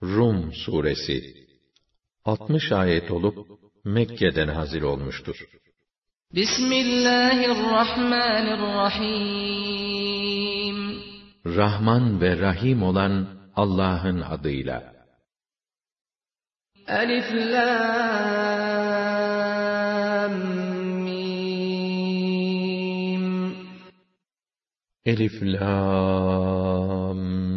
Rum suresi 60 ayet olup Mekke'den nazil olmuştur. Bismillahirrahmanirrahim. Rahman ve Rahim olan Allah'ın adıyla. Elif Lam Mim. Elif Lam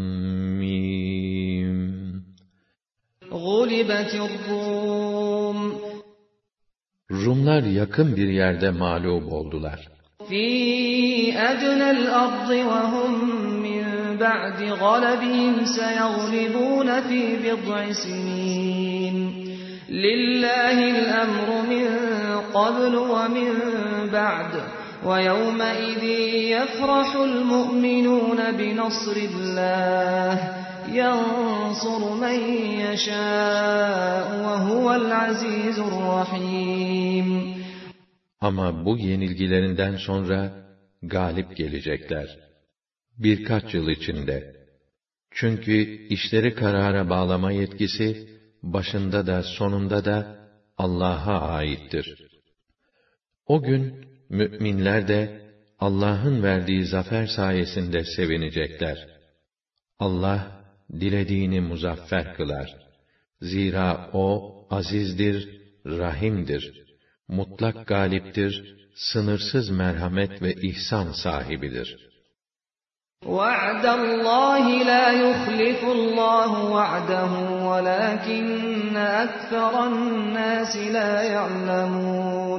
Mim. Gulibetir Rum. Rumlar yakın bir yerde mağlup oldular. Fî ednel ardı ve hum min ba'di galabihim seyaglibûne fî bid'i sinîn. Lillâhil emru min qablu ve min ba'd. Ve yevmeidin yefrahul mu'minûne binasrillâh. يَنْصُرُ مَنْ يَشَاءُ وَهُوَ الْعَزِيزُ الرَّحِيمُ. Ama bu yenilgilerinden sonra galip gelecekler. Birkaç yıl içinde. Çünkü işleri karara bağlama yetkisi, başında da sonunda da Allah'a aittir. O gün, müminler de Allah'ın verdiği zafer sayesinde sevinecekler. Allah, dilediğini muzaffer kılar. Zira o, azizdir, rahimdir. Mutlak galiptir, sınırsız merhamet ve ihsan sahibidir. وَعْدَ اللّٰهِ لَا يُخْلِفُ اللّٰهُ وَعْدَهُ وَلَكِنَّ أَكْثَرَ النَّاسِ لَا يَعْلَمُونَ.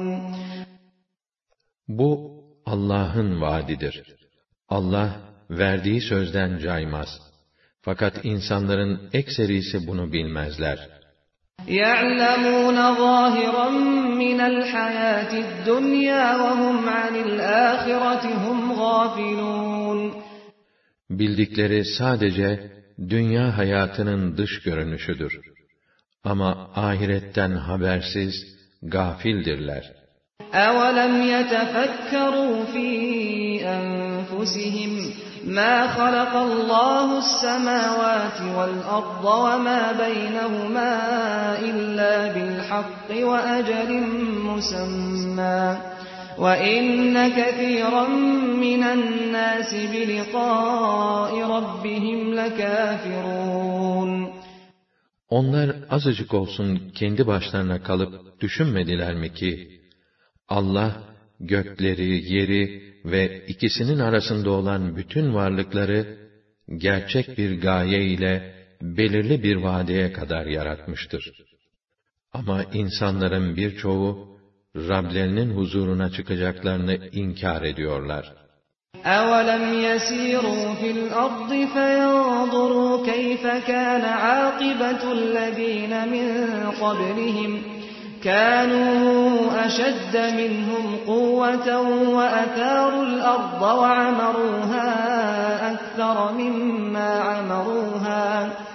Bu, Allah'ın vaadidir. Allah, verdiği sözden caymaz. Fakat insanların ekserisi bunu bilmezler. يَعْلَمُونَ ظَاهِرًا مِنَ الْحَيَاةِ الدُّنْيَا وَهُمْ عَنِ الْآخِرَةِ هُمْ غَافِلُونَ. Bildikleri sadece dünya hayatının dış görünüşüdür. Ama ahiretten habersiz, gafildirler. أَوَلَمْ يَتَفَكَّرُوا فِي أَنفُسِهِمْ مَا خَلَقَ اللّٰهُ السَّمَاوَاتِ وَالْأَرْضَ وَمَا بَيْنَهُمَا إِلَّا بِالْحَقِّ وَأَجَلٍ مُّسَمًّى وَإِنَّ كَثِيرًا مِّنَ النَّاسِ بِلِقَاءِ رَبِّهِمْ لَكَافِرُونَ. Onlar azıcık olsun kendi başlarına kalıp düşünmediler mi ki, Allah, gökleri, yeri ve ikisinin arasında olan bütün varlıkları, gerçek bir gaye ile belirli bir vadeye kadar yaratmıştır. Ama insanların birçoğu, Rablerinin huzuruna çıkacaklarını inkar ediyorlar. أَوَلَمْ يَسِيرُوا فِي الْأَرْضِ فَيَنْظُرُوا كَيْفَ كَانَ عَاقِبَةُ الَّذِينَ مِنْ قَبْلِهِمْ كَانُوا أَشَدَّ مِنْهُمْ قُوَّةً وَأَثَارُوا الْأَرْضَ وَعَمَرُوهَا أَكْثَرَ مِمَّا عَمَرُوهَا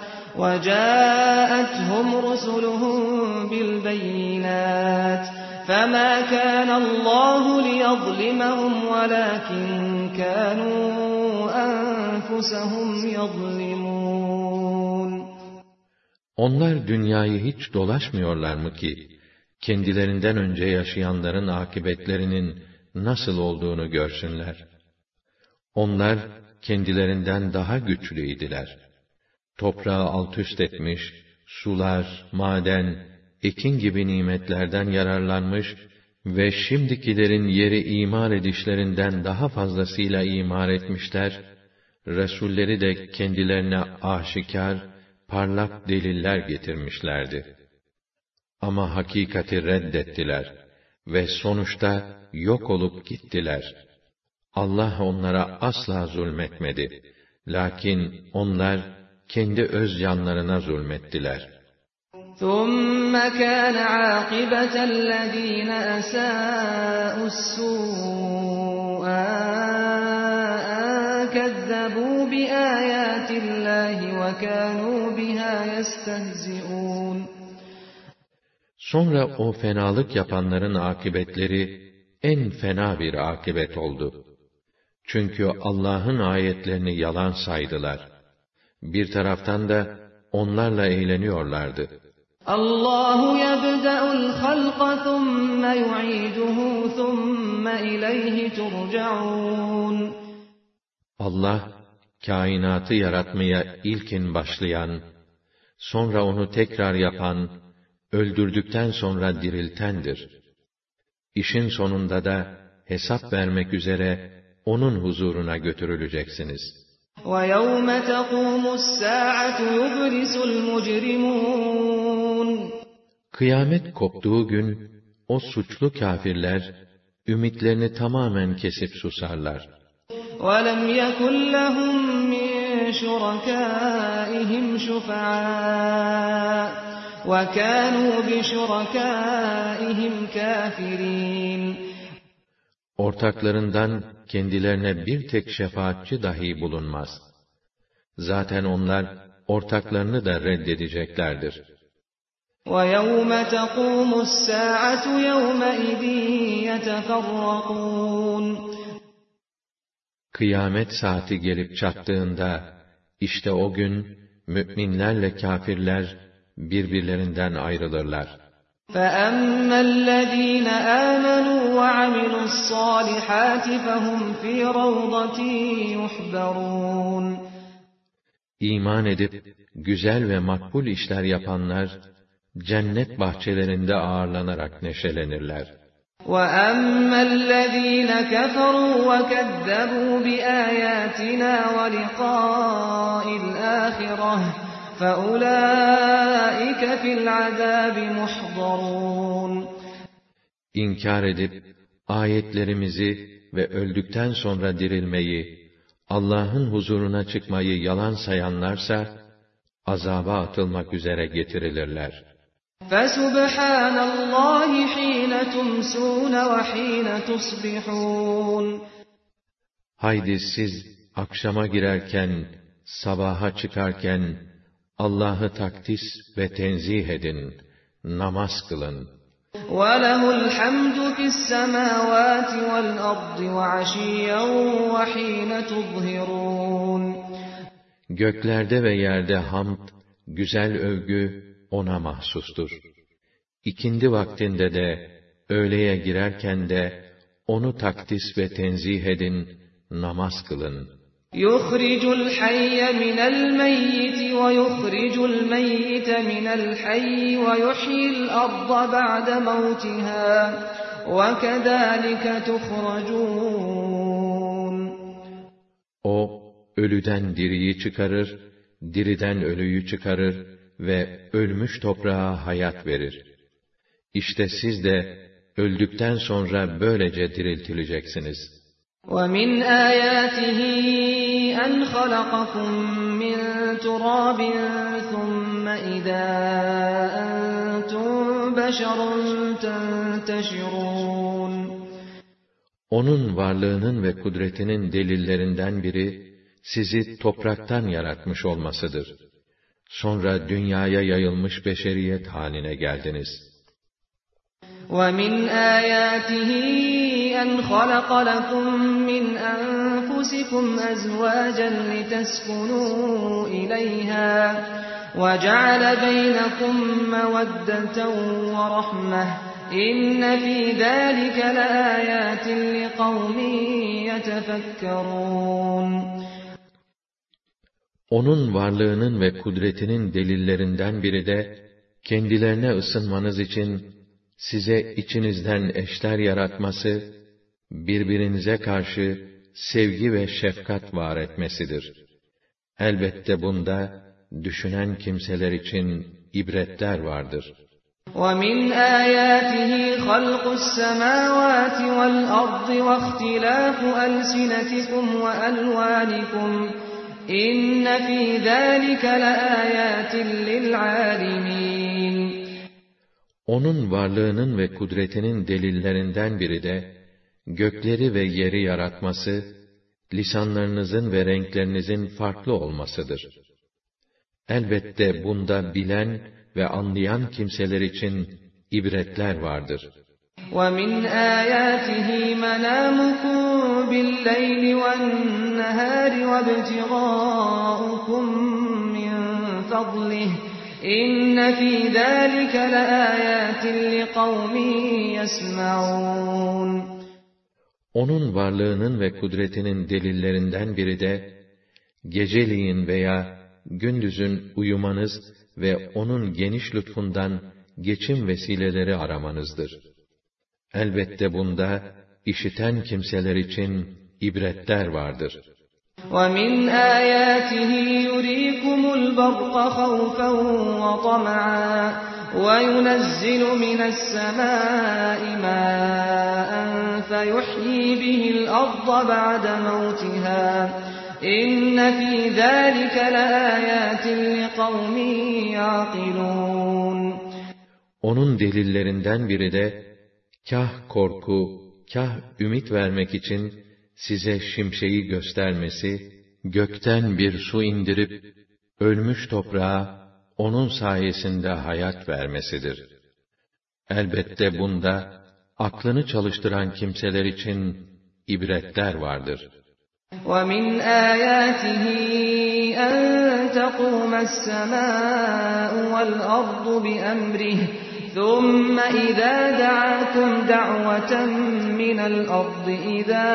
وَجَاءَتْهُمْ رُسُلُهُم بِالْبَيِّنَاتِ فَمَا كَانَ اللّٰهُ لِيَظْلِمَهُمْ وَلَكِنْ كَانُوا أَنفُسَهُمْ يَظْلِمُونَ. Onlar dünyayı hiç dolaşmıyorlar mı ki, kendilerinden önce yaşayanların akıbetlerinin nasıl olduğunu görsünler? Onlar, kendilerinden daha güçlüydiler. Toprağı altüst etmiş, sular, maden, ekin gibi nimetlerden yararlanmış ve şimdikilerin yeri imar edişlerinden daha fazlasıyla imar etmişler, Resulleri de kendilerine aşikar, parlak deliller getirmişlerdi. Ama hakikati reddettiler ve sonuçta yok olup gittiler. Allah onlara asla zulmetmedi. Lakin onlar kendi öz canlarına zulmettiler. ثُمَّ كَانَ عَاقِبَةَ الَّذ۪ينَ أَسَاءُوا السُّوءَ كَذَّبُوا بِآيَاتِ اللّٰهِ وَكَانُوا بِهَا يَسْتَهْزِئُونَ. Sonra o fenalık yapanların akıbetleri en fena bir akıbet oldu. Çünkü Allah'ın ayetlerini yalan saydılar. Bir taraftan da onlarla eğleniyorlardı. Allahu yebda'ul halqa thumma yu'iduhu thumma ileyhi turcaun. Allah, kainatı yaratmaya ilkin başlayan, sonra onu tekrar yapan, öldürdükten sonra diriltendir. İşin sonunda da hesap vermek üzere onun huzuruna götürüleceksiniz. وَيَوْمَ تَقُومُ السَّاعَةُ يُبْلِسُ الْمُجْرِمُونَ. Kıyamet koptuğu gün, o suçlu kâfirler, ümitlerini tamamen kesip susarlar. وَلَمْ يَكُنْ لَهُمْ مِنْ شُرَكَائِهِمْ شُفَعَاءُ وَكَانُوا بِشُرَكَائِهِمْ كَافِرِينَ. Ortaklarından kendilerine bir tek şefaatçi dahi bulunmaz. Zaten onlar ortaklarını da reddedeceklerdir. وَيَوْمَ تَقُومُ السَّاعَةُ يَوْمَئِذٍ يَتَفَرَّقُونَ. Kıyamet saati gelip çattığında, işte o gün, mü'minlerle kâfirler, birbirlerinden ayrılırlar. فَأَمَّا الَّذ۪ينَ آمَنُوا وَعَمِلُوا الصَّالِحَاتِ فَهُمْ فِي رَوْضَةٍ يُحْبَرُونَ. İman edip, güzel ve makbul işler yapanlar, cennet bahçelerinde ağırlanarak neşelenirler. وَأَمَّا الَّذ۪ينَ كَفَرُوا وَكَذَّبُوا بِآيَاتِنَا وَلِقَاءِ الْآخِرَةِ فَأُولَٰئِكَ فِي الْعَذَابِ مُحْضَرُونَ. İnkar edip, ayetlerimizi ve öldükten sonra dirilmeyi, Allah'ın huzuruna çıkmayı yalan sayanlarsa, azaba atılmak üzere getirilirler. فَسُبْحَانَ اللّٰهِ حِينَ تُمْسُونَ وَحِينَ تُصْبِحُونَ. Haydi siz, akşama girerken, sabaha çıkarken, Allah'ı takdis ve tenzih edin, namaz kılın. وَلَهُ الْحَمْدُ فِي السَّمَاوَاتِ وَالْأَرْضِ وَعَشِيًّا وَحِينَ تُظْهِرُونَ. Göklerde ve yerde hamd, güzel övgü ona mahsustur. İkindi vaktinde de, öğleye girerken de, onu takdis ve tenzih edin, namaz kılın. يُخْرِجُ الْحَيَّ مِنَ الْمَيِّتِ وَيُخْرِجُ الْمَيِّتَ مِنَ الْحَيِّ وَيُحْيِي الْأَرْضَ بَعْدَ مَوْتِهَا وَكَذَٰلِكَ تُخْرَجُونَ. O, ölüden diriyi çıkarır, diriden ölüyü çıkarır ve ölmüş toprağa hayat verir. İşte siz de, öldükten sonra böylece diriltileceksiniz. وَمِنْ آيَاتِهِ أَنْ خَلَقَكُم مِّن تُرَابٍ ثُمَّ إِذَا أَنْتُمْ بَشَرٌ تَنْتَشِرُونَ. Onun varlığının ve kudretinin delillerinden biri, sizi topraktan yaratmış olmasıdır. Sonra dünyaya yayılmış beşeriyet haline geldiniz. وَمِنْ آيَاتِهِ أَنْ خَلَقَ لَكُم مِّنْ أَنفُسِكُمْ أَزْوَاجًا لِتَسْكُنُوا إِلَيْهَا وَجَعَلَ بَيْنَكُم مَّوَدَّةً وَرَحْمَةً إِنَّ فِي ذَٰلِكَ لَآيَاتٍ لِقَوْمٍ يَتَفَكَّرُونَ. Onun varlığının ve kudretinin delillerinden biri de, kendilerine ısınmanız için, size içinizden eşler yaratması, birbirinize karşı sevgi ve şefkat var etmesidir. Elbette bunda, düşünen kimseler için ibretler vardır. وَمِنْ آيَاتِهِ خَلْقُ السَّمَاوَاتِ وَالْأَرْضِ وَاخْتِلَافُ أَلْسِنَتِكُمْ وَأَلْوَانِكُمْ إِنَّ فِي ذَٰلِكَ لَآيَاتٍ لِلْعَالِمِينَ. Onun varlığının ve kudretinin delillerinden biri de, gökleri ve yeri yaratması, lisanlarınızın ve renklerinizin farklı olmasıdır. Elbette bunda bilen ve anlayan kimseler için ibretler vardır. وَمِنْ آيَاتِهِ مَنَامُكُمْ بِاللَّيْلِ وَالنَّهَارِ وَابْتِغَاؤُكُمْ مِنْ فضله إن في ذلك لآيات لقوم يسمعون. Onun varlığının ve kudretinin delillerinden biri de, geceliğin veya gündüzün uyumanız ve onun geniş lütfundan geçim vesileleri aramanızdır. Elbette bunda, işiten kimseler için ibretler vardır. وَمِنْ آيَاتِهِ يُرِيكُمُ الْبَرْقَ خَوْفًا وَطَمَعًا وَيُنَزِّلُ مِنَ السَّمَاءِ مَاءً فَيُحْيِي بِهِ الْأَرْضَ بَعْدَ مَوْتِهَا إِنَّ فِي ذَلِكَ لَآيَاتٍ لِقَوْمٍ يَعْقِلُونَ. Onun delillerinden biri de, kâh korku, kâh ümit vermek için size şimşeği göstermesi, gökten bir su indirip, ölmüş toprağa, onun sayesinde hayat vermesidir. Elbette bunda, aklını çalıştıran kimseler için ibretler vardır. وَمِنْ آيَاتِهِ أَن تَقُومَ السَّمَاءُ وَالْأَرْضُ بِأَمْرِهِ ثُمَّ إِذَا دَعَاكُمْ دَعْوَةً مِّنَ الْأَرْضِ إِذَا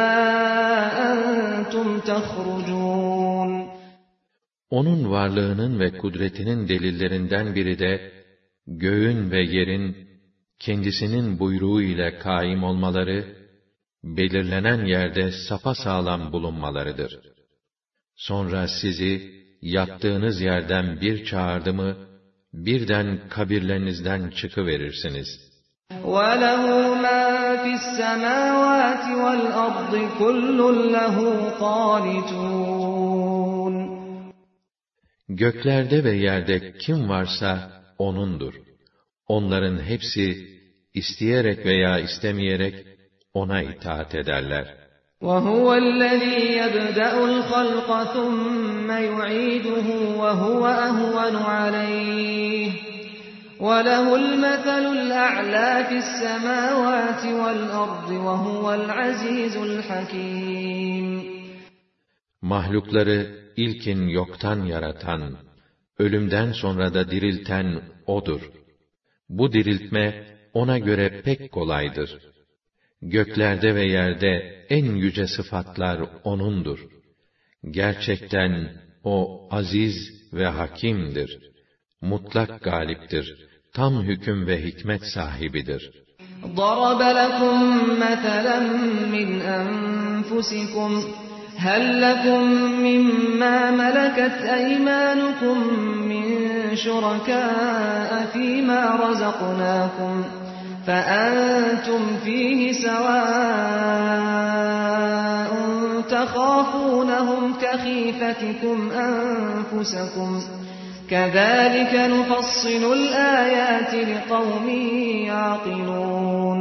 أَنْتُمْ تَخْرُجُونَ. Onun varlığının ve kudretinin delillerinden biri de, göğün ve yerin, kendisinin buyruğu ile kaim olmaları, belirlenen yerde sapasağlam bulunmalarıdır. Sonra sizi, yattığınız yerden bir çağırdı mı, birden kabirlerinizden çıkıverirsiniz. وَلَهُ مَا فِي السَّمَاوَاتِ وَالْأَرْضِ كُلٌّ لَهُ قَانِتُونَ. Göklerde ve yerde kim varsa O'nundur. Onların hepsi, isteyerek veya istemeyerek, O'na itaat ederler. وَهُوَ الَّذ۪ي يَبْدَأُ الْخَلْقَ ثُمَّ يُعِيدُهُ وَهُوَ أَهْوَنُ عَلَيْهِ وَلَهُ الْمَثَلُ الْأَعْلَى فِي السَّمَاوَاتِ وَالْأَرْضِ وَهُوَ الْعَز۪يزُ الْحَك۪يمُ. Mahlukları ilkin yoktan yaratan, ölümden sonra da dirilten O'dur. Bu diriltme, O'na göre pek kolaydır. Göklerde ve yerde en yüce sıfatlar O'nundur. Gerçekten O aziz ve hakimdir. Mutlak galiptir. Tam hüküm ve hikmet sahibidir. ضَرَبَ لَكُمْ مَثَلًا مِّنْ أَنفُسِكُمْ هَلْ لَكُمْ مِمَّا مَلَكَتْ أَيْمَانُكُمْ مِنْ شُرَكَاءَ فِيمَا رَزَقْنَاكُمْ فَأَنْتُمْ فِيهِ سَوَاءٌ تَخَافُونَهُمْ كَخِيفَتِكُمْ أَنفُسَكُمْ كَذَٰلِكَ نُفَصِّلُ الْآيَاتِ لِقَوْمٍ يَعْقِلُونَ.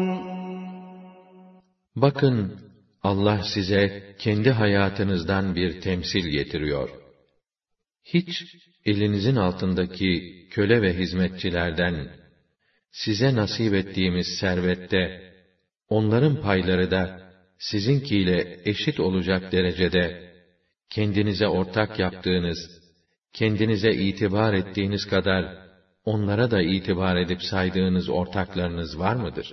Bakın, Allah size kendi hayatınızdan bir temsil getiriyor. Hiç elinizin altındaki köle ve hizmetçilerden, size nasip ettiğimiz servette, onların payları da sizinkiyle eşit olacak derecede, kendinize ortak yaptığınız, kendinize itibar ettiğiniz kadar, onlara da itibar edip saydığınız ortaklarınız var mıdır?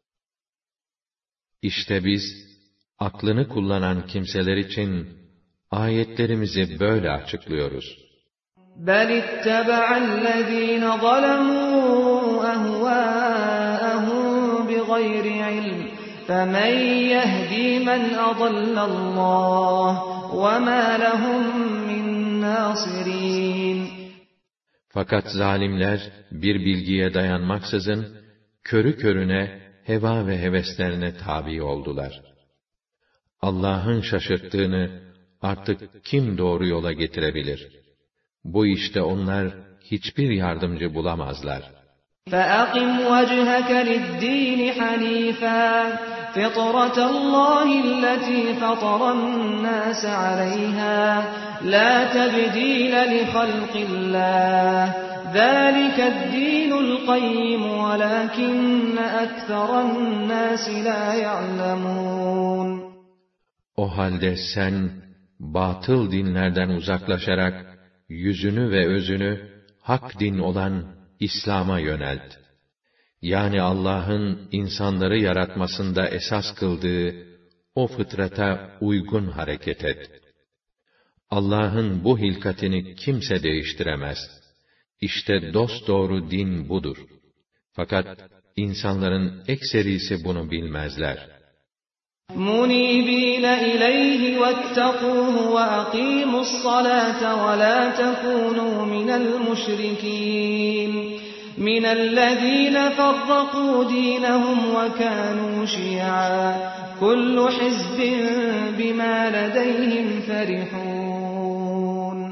İşte biz, aklını kullanan kimseler için, ayetlerimizi böyle açıklıyoruz. بَلِ اتَّبَعَ الَّذ۪ينَ ظَلَمُوا أَهْوَاءَهُمْ بِغَيْرِ عِلْمٍ فَمَنْ يَهْدِي مَنْ أَضَلَّ اللّٰهُ وَمَا لَهُمْ مِنْ نَاصِرِينَ. Fakat zalimler, bir bilgiye dayanmaksızın, körü körüne, heva ve heveslerine tabi oldular. Allah'ın şaşırttığını, artık kim doğru yola getirebilir? Bu işte onlar, hiçbir yardımcı bulamazlar. فَأَقِمْ وَجْهَكَ لِلدِّينِ حَنِيفًا فِطْرَةَ اللّٰهِ الَّتِي فَطَرَ النَّاسَ عَلَيْهَا لَا تَبْدِيلَ لِخَلْقِ اللّٰهِ ذَٰلِكَ الدِّينُ الْقَيِّمُ وَلَٰكِنَّ أَكْثَرَ النَّاسِ لَا يَعْلَمُونَ. O halde sen, batıl dinlerden uzaklaşarak, yüzünü ve özünü, hak din olan İslam'a yönelt. Yani Allah'ın insanları yaratmasında esas kıldığı o fıtrata uygun hareket et. Allah'ın bu hilkatini kimse değiştiremez. İşte dosdoğru din budur. Fakat insanların ekserisi bunu bilmezler. مُنِيبِينَ إِلَيْهِ وَاتَّقُوهُ وَأَقِيمُوا الصَّلَاةَ وَلَا تَكُونُوا مِنَ الْمُشْرِكِينَ مِنَ الَّذِينَ فَرَّقُوا دِينَهُمْ وَكَانُوا شِيَعًا كُلُّ حِزْبٍ بِمَا لَدَيْهِمْ فَرِحُونَ.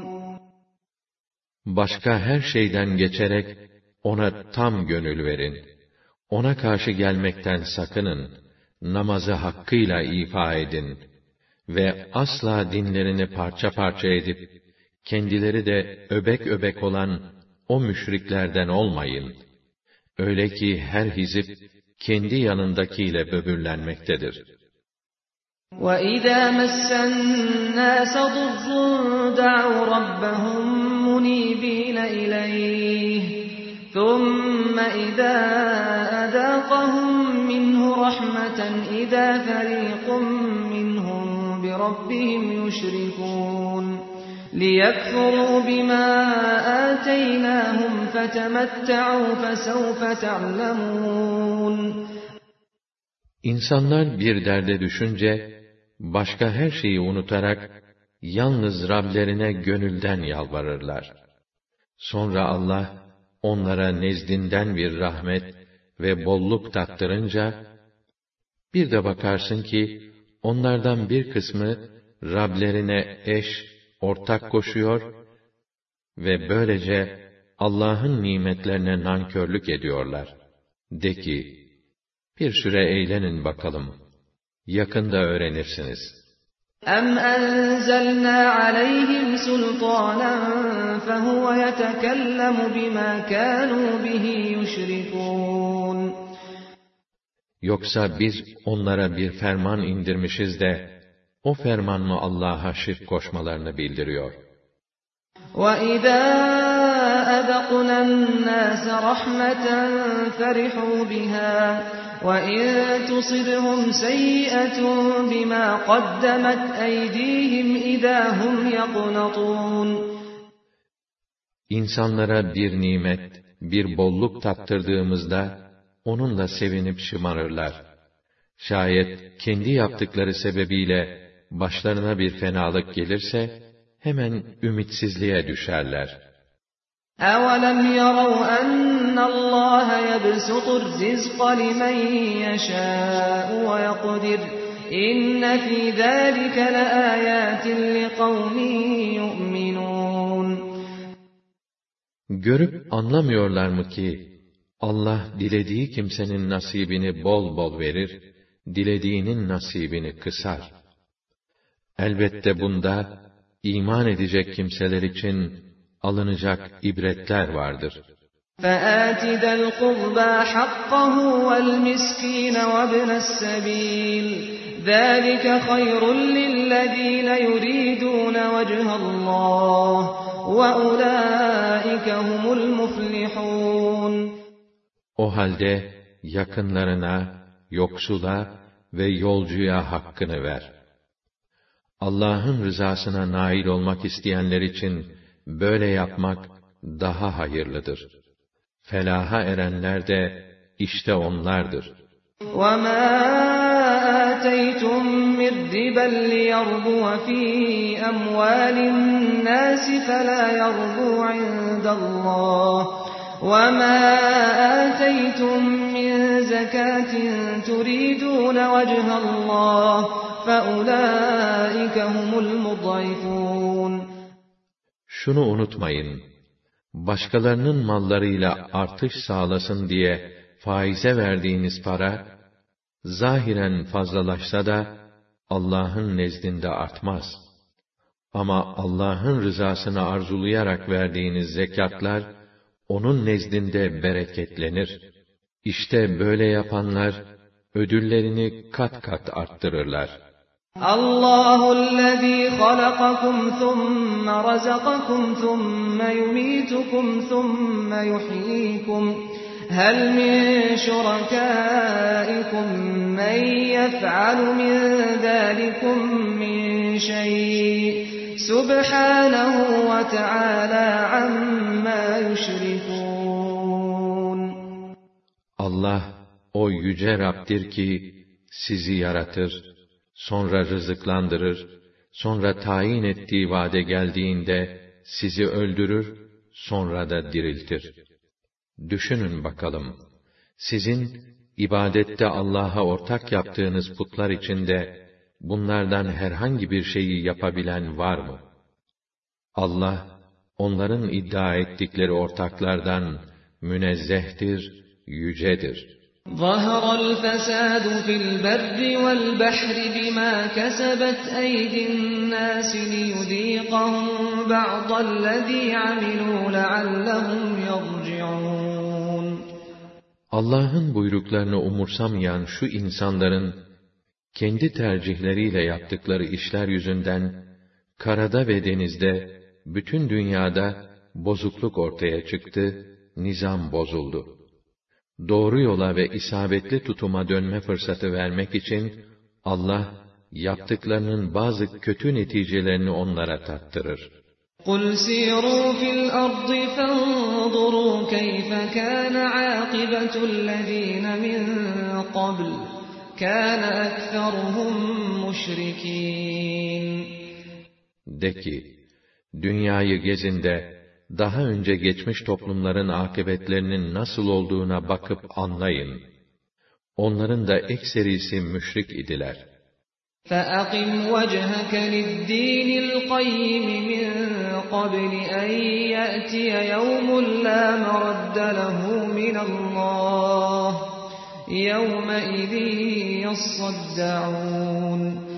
Başka her şeyden geçerek ona tam gönül verin. Ona karşı gelmekten sakının. Namazı hakkıyla ifa edin ve asla dinlerini parça parça edip kendileri de öbek öbek olan o müşriklerden olmayın. Öyle ki her hizip kendi yanındakiyle böbürlenmektedir. وَإِذَا مَسَّ النَّاسَ ضُرٌّ دَعَوْا رَبَّهُم مُّنِيبِينَ إِلَيْهِ ثُمَّ إِذَا أَذَاقَهُم مِّنْهُ رَحْمَةً إِذَا فَرِيقٌ مِّنْهُم بِرَبِّهِمْ يُشْرِكُونَ لِيَكْفُرُوا بِمَا آتَيْنَاهُمْ فَتَمَتَّعُوا فَسَوْفَ تَعْلَمُونَ. İnsanlar bir derde düşünce, başka her şeyi unutarak, yalnız Rablerine gönülden yalvarırlar. Sonra Allah, onlara nezdinden bir rahmet ve bolluk tattırınca, bir de bakarsın ki, onlardan bir kısmı, Rablerine eş, ortak koşuyor ve böylece, Allah'ın nimetlerine nankörlük ediyorlar. De ki, bir süre eğlenin bakalım, yakında öğrenirsiniz. أَمْ أَنزَلْنَا عَلَيْهِمْ سُلْطَانًا فَهُوَ يَتَكَلَّمُ بِمَا كَانُوا بِهِ يُشْرِكُونَ. Yoksa biz onlara bir ferman indirmişiz de, o ferman mı Allah'a şirk koşmalarını bildiriyor? وَإِذَا أَذَقْنَا النَّاسَ رَحْمَةً فَرِحُوا بِهَا وَإِن تُصِبْهُمْ سَيِّئَةٌ بِمَا قَدَّمَتْ أَيْدِيهِمْ إِذَا هُمْ يَقْنَطُونَ. İnsanlara bir nimet, bir bolluk tattırdığımızda, onunla sevinip şımarırlar. Şayet kendi yaptıkları sebebiyle başlarına bir fenalık gelirse, hemen ümitsizliğe düşerler. أَوَلَمْ يَرَوْا أَنَّ اللَّهَ يَبْسُطُ الرِّزْقَ لِمَن يَشَاءُ وَيَقْدِرُ إِنَّ فِي ذَلِكَ لَآيَاتٍ لِقَوْمٍ يُؤْمِنُونَ. Görüp anlamıyorlar mı ki, Allah dilediği kimsenin nasibini bol bol verir, dilediğinin nasibini kısar. Elbette bunda, iman edecek kimseler için, alınacak ibretler vardır. فَآتِ ذَا الْقُرْبَى حَقَّهُ وَالْمِسْكِينَ وَابْنَ السَّبِيلِ ذَلِكَ خَيْرٌ لِلَّذِينَ يُرِيدُونَ وَجْهَ اللَّهِ وَأُولَٰئِكَ هُمُ الْمُفْلِحُونَ. O halde yakınlarına, yoksula ve yolcuya hakkını ver. Allah'ın rızasına nail olmak isteyenler için böyle yapmak daha hayırlıdır. Felaha erenler de işte onlardır. وَمَا آتَيْتُم مِّن رِّبًا لِّيَرْبُوَ فِي أَمْوَالِ النَّاسِ فَلَا يَرْبُو عِندَ اللَّهِ وَمَا آتَيْتُم مِّن زَكَاةٍ تُرِيدُونَ وَجْهَ اللَّهِ فَأُولَٰئِكَ هُمُ الْمُضْعِفُونَ. Şunu unutmayın, başkalarının mallarıyla artış sağlasın diye faize verdiğiniz para, zahiren fazlalaşsa da, Allah'ın nezdinde artmaz. Ama Allah'ın rızasını arzulayarak verdiğiniz zekatlar, onun nezdinde bereketlenir. İşte böyle yapanlar, ödüllerini kat kat arttırırlar. Allahu'l-lezî halakakum thumma razakakum thumma yumitukum thumma yuhyikum. Hel min şurakâikum men yef'alu min zâlikum min şey'in. Subhânehu ve Teâlâ ammâ yüşrikûn. Allah o yüce Rab'dir ki sizi yaratır, sonra rızıklandırır, sonra tayin ettiği vade geldiğinde sizi öldürür, sonra da diriltir. Düşünün bakalım, sizin ibadette Allah'a ortak yaptığınız putlar içinde bunlardan herhangi bir şeyi yapabilen var mı? Allah, onların iddia ettikleri ortaklardan münezzehtir, yücedir. ظَهَرَ الْفَسَادُ فِي الْبَرِّ وَالْبَحْرِ بِمَا كَسَبَتْ أَيْدِي النَّاسِ لِيُذِيقَهُم بَعْضَ الَّذِي عَمِلُوا لَعَلَّهُمْ يَرْجِعُونَ. Allah'ın buyruklarını umursamayan şu insanların kendi tercihleriyle yaptıkları işler yüzünden karada ve denizde, bütün dünyada bozukluk ortaya çıktı, nizam bozuldu. Doğru yola ve isabetli tutuma dönme fırsatı vermek için Allah yaptıklarının bazı kötü neticelerini onlara tattırır. قُلْ سِيرُوا فِي الْأَرْضِ فَانظُرُوا كَيْفَ كَانَ عَاقِبَةُ الَّذِينَ مِنْ قَبْلُ كَانَ أَكْثَرُهُمْ مُشْرِكِينَ. De ki, dünyayı gezin de, daha önce geçmiş toplumların akıbetlerinin nasıl olduğuna bakıp anlayın. Onların da ekserisi müşrik idiler. فَأَقِمْ وَجْهَكَ لِلدِّينِ الْقَيِّمِ مِنْ قَبْلِ أَنْ يَأْتِيَ يَوْمٌ لَا مَرَدَّ لَهُ مِنَ اللّٰهِ يَوْمَئِذٍ يَصَّدَّعُونَ.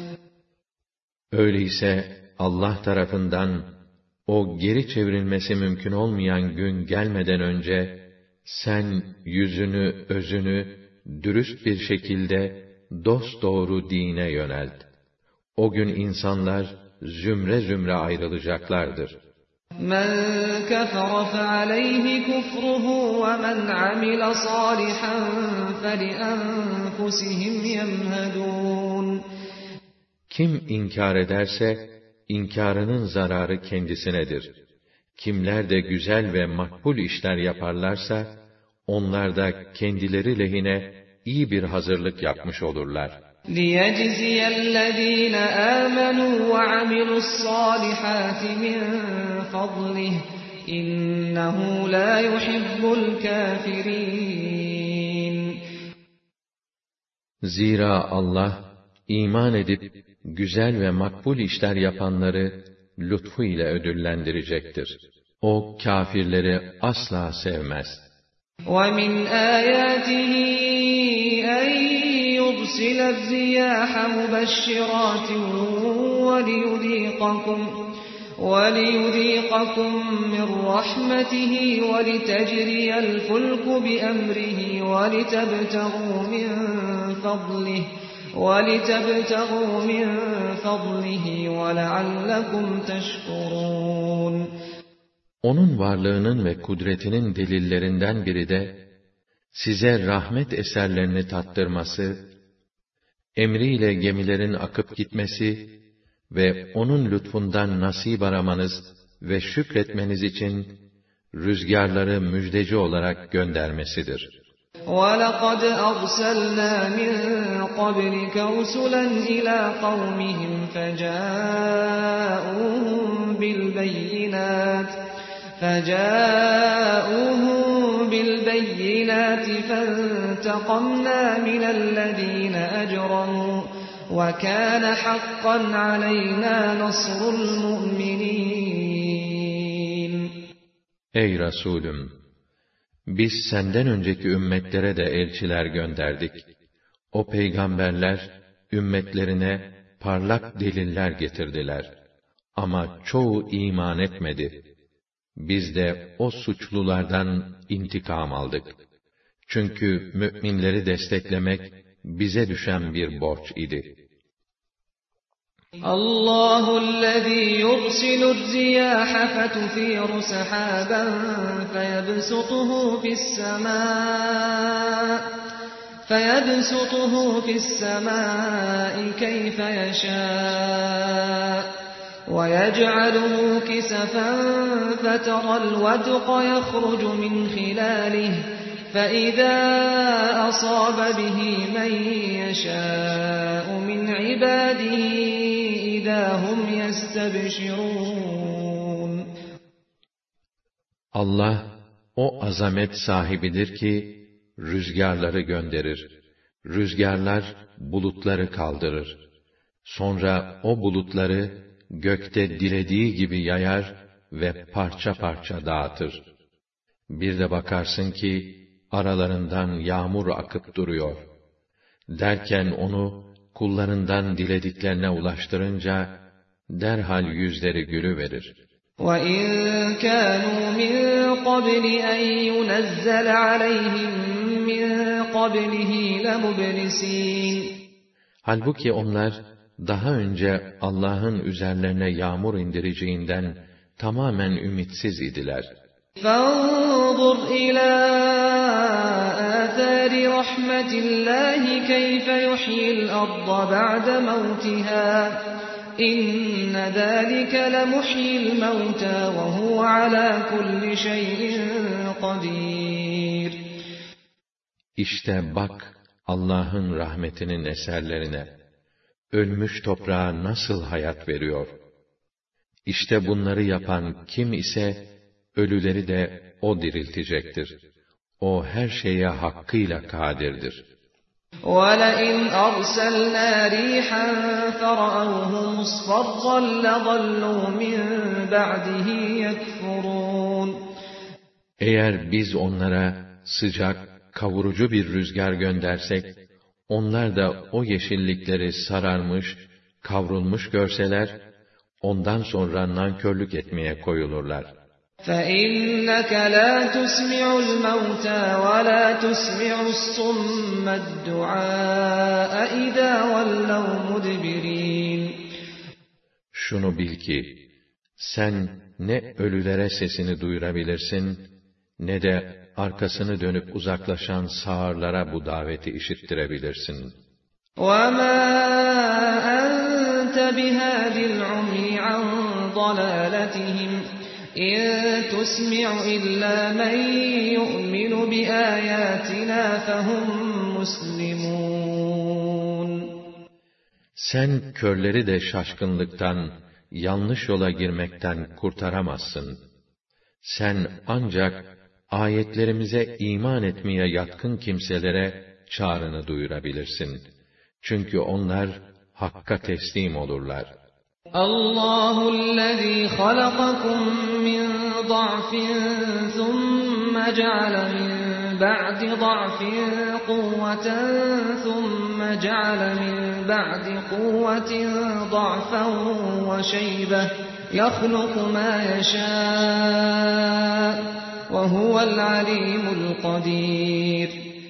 Öyleyse Allah tarafından o geri çevrilmesi mümkün olmayan gün gelmeden önce, sen yüzünü, özünü dürüst bir şekilde dosdoğru dine yönelt. O gün insanlar zümre zümre ayrılacaklardır. مَنْ كَفَرَ فَعَلَيْهِ كُفْرُهُ وَمَنْ عَمِلَ صَالِحًا فَلِأَنْفُسِهِمْ يَمْهَدُونَ. Kim inkar ederse, İnkarının zararı kendisinedir. Kimler de güzel ve makbul işler yaparlarsa, onlar da kendileri lehine iyi bir hazırlık yapmış olurlar. لِيَجْزِيَ الَّذ۪ينَ آمَنُوا وَعَمِلُوا الصَّالِحَاتِ مِنْ فَضْلِهِ إِنَّهُ لَا يُحِبُّ الْكَافِرِينَ. Zira Allah, iman edip, güzel ve makbul işler yapanları lütfu ile ödüllendirecektir. O kâfirleri asla sevmez. وَمِنْ آيَاتِهِ أَنْ يُرْسِلَ الرِّيَاحَ مُبَشِّرَاتٍ وَلِيُذِيقَكُمْ مِنْ رَحْمَتِهِ وَلِتَجْرِيَ الْفُلْكُ بِأَمْرِهِ وَلِتَبْتَغُوا مِنْ فَضْلِهِ وَلَعَلَّكُمْ تَشْكُرُونَ. Onun varlığının ve kudretinin delillerinden biri de, size rahmet eserlerini tattırması, emriyle gemilerin akıp gitmesi ve onun lütfundan nasip aramanız ve şükretmeniz için rüzgarları müjdeci olarak göndermesidir. وَلَقَدْ أَرْسَلْنَا مِنْ قَبْلِكَ رُسُلًا إِلَى قَوْمِهِمْ فَجَاءُوهُمْ بِالْبَيِّنَاتِ فَانْتَقَمْنَا مِنَ الَّذ۪ينَ أَجْرَمُوا وَكَانَ حَقًّا عَلَيْنَا نَصْرُ الْمُؤْمِنِينَ. Ey Resulüm! Biz senden önceki ümmetlere de elçiler gönderdik. O peygamberler, ümmetlerine parlak deliller getirdiler. Ama çoğu iman etmedi. Biz de o suçlulardan intikam aldık. Çünkü müminleri desteklemek bize düşen bir borç idi. الله الذي يرسل الرياح فتثير سحابا فيبسطه في السماء كيف يشاء ويجعله كسفا فترى الودق يخرج من خلاله فإذا أصاب به من يشاء من عباده إذا هم يستبشرون. Allah o azamet sahibidir ki rüzgarları gönderir. Rüzgarlar bulutları kaldırır. Sonra o bulutları gökte dilediği gibi yayar ve parça parça dağıtır. Bir de bakarsın ki aralarından yağmur akıp duruyor. Derken onu kullarından dilediklerine ulaştırınca derhal yüzleri gülüverir. وَإِنْ كَانُوا مِنْ قَبْلِ أَنْ يُنَزَّلَ عَلَيْهِمْ مِنْ قَبْلِهِ لَمُبْلِسِينَ. Halbuki onlar daha önce Allah'ın üzerlerine yağmur indireceğinden tamamen ümitsiz idiler. فَانْظُرْ إِلَى آثَارِ رَحْمَةِ اللّٰهِ كَيْفَ يُحْيِي الْأَرْضَ بَعْدَ مَوْتِهَا إِنَّ ذَٰلِكَ لَمُحْيِي الْمَوْتَى وَهُوَ عَلَى كُلِّ شَيْءٍ قَدِيرٌ. İşte bak Allah'ın rahmetinin eserlerine. Ölmüş toprağa nasıl hayat veriyor. İşte bunları yapan kim ise ölüleri de o diriltecektir. O her şeye hakkıyla kadirdir. وَلَئِنْ أَرْسَلْنَا رِيحًا فَرَأَوْهُ مُصْفَرًّا لَظَلُّوا مِنْ بَعْدِهِ يَكْفُرُونَ. Eğer biz onlara sıcak, kavurucu bir rüzgar göndersek, onlar da o yeşillikleri sararmış, kavrulmuş görseler, ondan sonra nankörlük etmeye koyulurlar. فَإِنَّكَ لَا تُسْمِعُ الْمَوْتَى وَلَا تُسْمِعُ الصُّمَّ الدُّعَاءَ إِذَا وَلَّوْا مُدْبِرِينَ. Şunu bil ki, sen ne ölülere sesini duyurabilirsin, ne de arkasını dönüp uzaklaşan sağırlara bu daveti işittirebilirsin. وَمَا أَنْتَ بِهَادِ الْعُمْيِ عَنْ ضَلَالَتِهِمْ إِنْ تُسْمِعُ إِلَّا مَنْ يُؤْمِنُ بِآيَاتِنَا فَهُمْ مُسْلِمُونَ. Sen körleri de şaşkınlıktan, yanlış yola girmekten kurtaramazsın. Sen ancak ayetlerimize iman etmeye yatkın kimselere çağrını duyurabilirsin. Çünkü onlar hakka teslim olurlar. Allahü'llezî halakakum min ضَعْفٍ ثُمَّ جَعَلَ مِنْ بَعْدِ ضَعْفٍ قُوَّةً ثُمَّ جَعَلَ مِنْ بَعْدِ قُوَّةٍ ضَعْفًا وَشَيْبَةً يَخْلُقُ مَا يَشَاءُ وَهُوَ الْعَلِيمُ الْقَدِيرُ.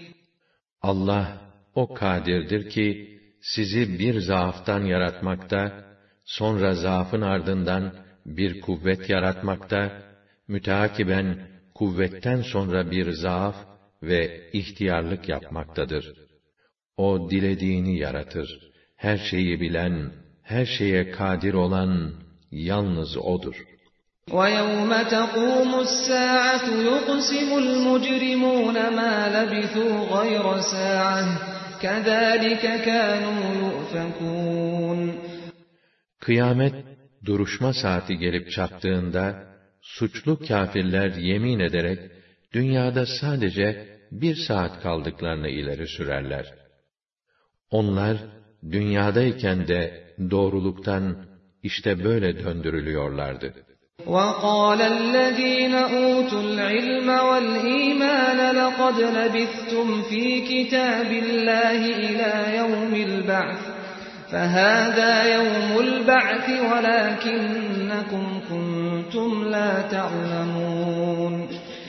Allah o kadirdir ki sizi bir zaaftan yaratmakta, sonra zaafın ardından bir kuvvet yaratmakta, müteakiben kuvvetten sonra bir zaaf ve ihtiyarlık yapmaktadır. O dilediğini yaratır. Her şeyi bilen, her şeye kadir olan yalnız O'dur. وَيَوْمَ تَقُومُ السَّاعَةُ يُقْسِمُ الْمُجْرِمُونَ مَا لَبِثُوا غَيْرَ سَاعَةٍ كَذَٰلِكَ كَانُوا يُؤْفَكُونَ. Kıyamet duruşma saati gelip çattığında, suçlu kâfirler yemin ederek, dünyada sadece 1 saat kaldıklarını ileri sürerler. Onlar, dünyadayken de doğruluktan işte böyle döndürülüyorlardı. وَقَالَ الَّذ۪ينَ أُوتُوا الْعِلْمَ وَالْا۪يمَانَ لَقَدْ لَبِثْتُمْ ف۪ي كِتَابِ اللّٰهِ اِلَى يَوْمِ الْبَعْثِ فَهَذَا يَوْمُ الْبَعْثِ وَلَاكِنَّكُمْ كُنْتُمْ لَا تَعْلَمُونَ.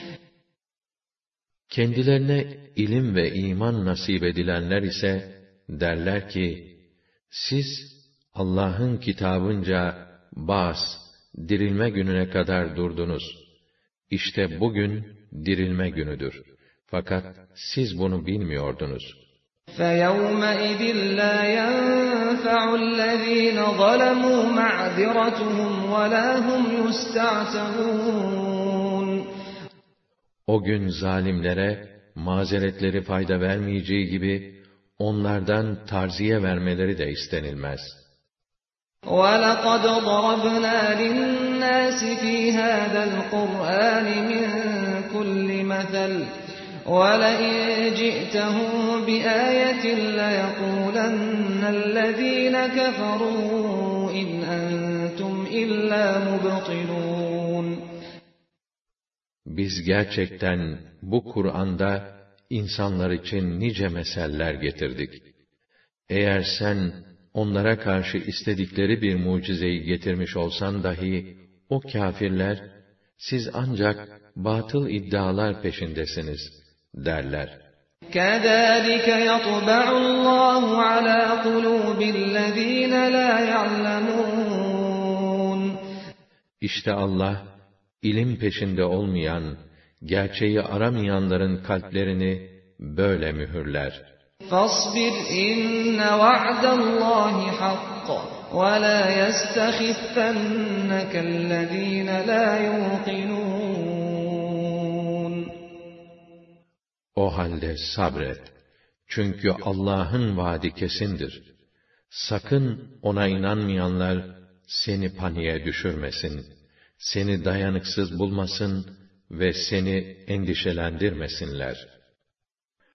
Kendilerine ilim ve iman nasip edilenler ise derler ki, siz Allah'ın kitabınca dirilme gününe kadar durdunuz. İşte bugün dirilme günüdür. Fakat siz bunu bilmiyordunuz. فَيَوْمَئِذٍ لَا يَنْفَعُ الَّذ۪ينَ ظَلَمُوا مَعْذِرَتُهُمْ وَلَا هُمْ يُسْتَعْتَبُونَ O gün zalimlere mazeretleri fayda vermeyeceği gibi, onlardan tarziye vermeleri de istenilmez. وَلَقَدْ ضَرَبْنَا لِلنَّاسِ فِي هَذَا الْقُرْآنِ مِنْ كُلِّ مَثَلٍ وَلَئِنْ جِئْتَهُمْ بِآيَةٍ لَيَقُولَنَّ الَّذ۪ينَ كَفَرُوا اِنْ أَنْتُمْ إِلَّا مُبْطِلُونَ Biz gerçekten bu Kur'an'da insanlar için nice meseller getirdik. Eğer sen onlara karşı istedikleri bir mucizeyi getirmiş olsan dahi, o kâfirler, siz ancak batıl iddialar peşindesiniz derler. كَذَٰلِكَ يَطْبَعُ اللّٰهُ عَلَى قُلُوبِ الَّذ۪ينَ لَا يَعْلَمُونَ İşte Allah, ilim peşinde olmayan, gerçeği aramayanların kalplerini böyle mühürler. فَاصْبِرْ اِنَّ وَعْدَ اللّٰهِ حَقٌّ وَلَا يَسْتَخِفَّنَّكَ الَّذ۪ينَ لَا يُوقِنُونَ O halde sabret. Çünkü Allah'ın vaadi kesindir. Sakın ona inanmayanlar seni paniğe düşürmesin, seni dayanıksız bulmasın ve seni endişelendirmesinler.